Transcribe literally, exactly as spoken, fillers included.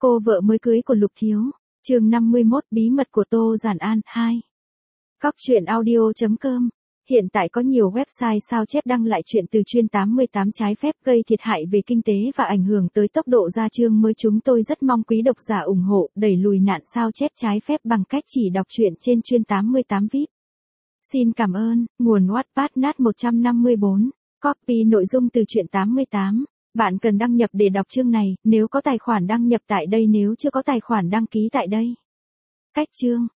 Cô vợ mới cưới của Lục Thiếu. Chương năm mươi mốt Bí mật của Tô Giản An hai. Cóc truyện audio chấm com. Hiện tại có nhiều website sao chép đăng lại chuyện từ chuyên tám mươi tám trái phép gây thiệt hại về kinh tế và ảnh hưởng tới tốc độ ra chương mới. Chúng tôi rất mong quý độc giả ủng hộ đẩy lùi nạn sao chép trái phép bằng cách chỉ đọc truyện trên chuyên tám mươi tám vi ai pi. Xin cảm ơn. Nguồn Wattpad nat một trăm năm mươi bốn. Copy nội dung từ truyện tám mươi tám. Bạn cần đăng nhập để đọc chương này, nếu có tài khoản đăng nhập tại đây, nếu chưa có tài khoản đăng ký tại đây. Cách chương.